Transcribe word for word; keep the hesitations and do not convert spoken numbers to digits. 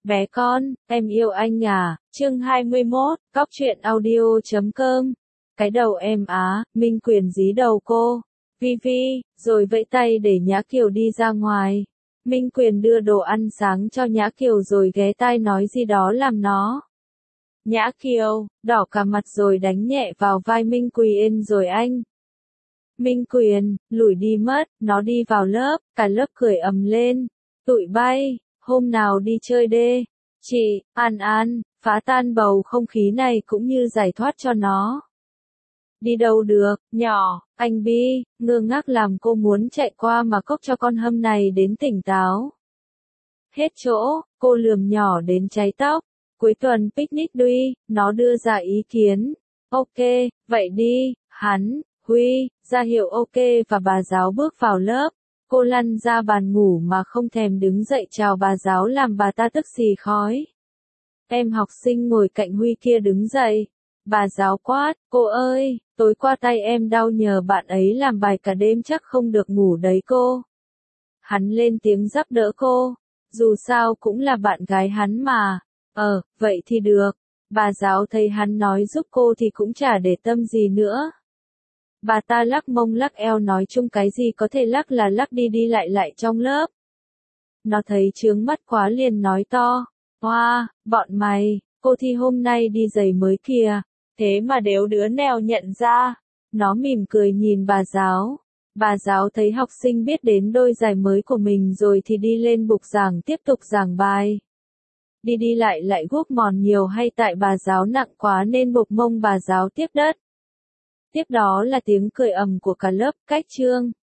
Bé con, em yêu anh à, chương hai mươi mốt, góc truyện audio chấm com. Cái đầu em á, Minh Quyền dí đầu cô. Vi Vi, rồi vẫy tay để Nhã Kiều đi ra ngoài. Minh Quyền đưa đồ ăn sáng cho Nhã Kiều rồi ghé tai nói gì đó làm nó. Nhã Kiều, đỏ cả mặt rồi đánh nhẹ vào vai Minh Quyền rồi anh. Minh Quyền, lủi đi mất, nó đi vào lớp, cả lớp cười ầm lên. Tụi bay, hôm nào đi chơi đê. Chị, An An, phá tan bầu không khí này cũng như giải thoát cho nó. Đi đâu được, nhỏ, anh Bi, ngơ ngác làm cô muốn chạy qua mà cốc cho con hâm này đến tỉnh táo. Hết chỗ, cô lườm nhỏ đến cháy tóc. Cuối tuần picnic đi, nó đưa ra ý kiến. Ok, vậy đi, hắn, Huy, ra hiệu ok và bà giáo bước vào lớp. Cô lăn ra bàn ngủ mà không thèm đứng dậy chào bà giáo làm bà ta tức xì khói. Em học sinh ngồi cạnh Huy kia đứng dậy. Bà giáo quát, cô ơi, tối qua tay em đau nhờ bạn ấy làm bài cả đêm chắc không được ngủ đấy cô. Hắn lên tiếng giúp đỡ cô. Dù sao cũng là bạn gái hắn mà. Ờ, vậy thì được. Bà giáo thấy hắn nói giúp cô thì cũng chả để tâm gì nữa. Bà ta lắc mông lắc eo nói chung cái gì có thể lắc là lắc đi đi lại lại trong lớp. Nó thấy chướng mắt quá liền nói to. Hoa, wow, bọn mày, cô thi hôm nay đi giày mới kìa. Thế mà đều đứa nào nhận ra. Nó mỉm cười nhìn bà giáo. Bà giáo thấy học sinh biết đến đôi giày mới của mình rồi thì đi lên bục giảng tiếp tục giảng bài. Đi đi lại lại guốc mòn nhiều hay tại bà giáo nặng quá nên bục mông bà giáo tiếp đất. Tiếp đó là tiếng cười ầm của cả lớp, cách chương.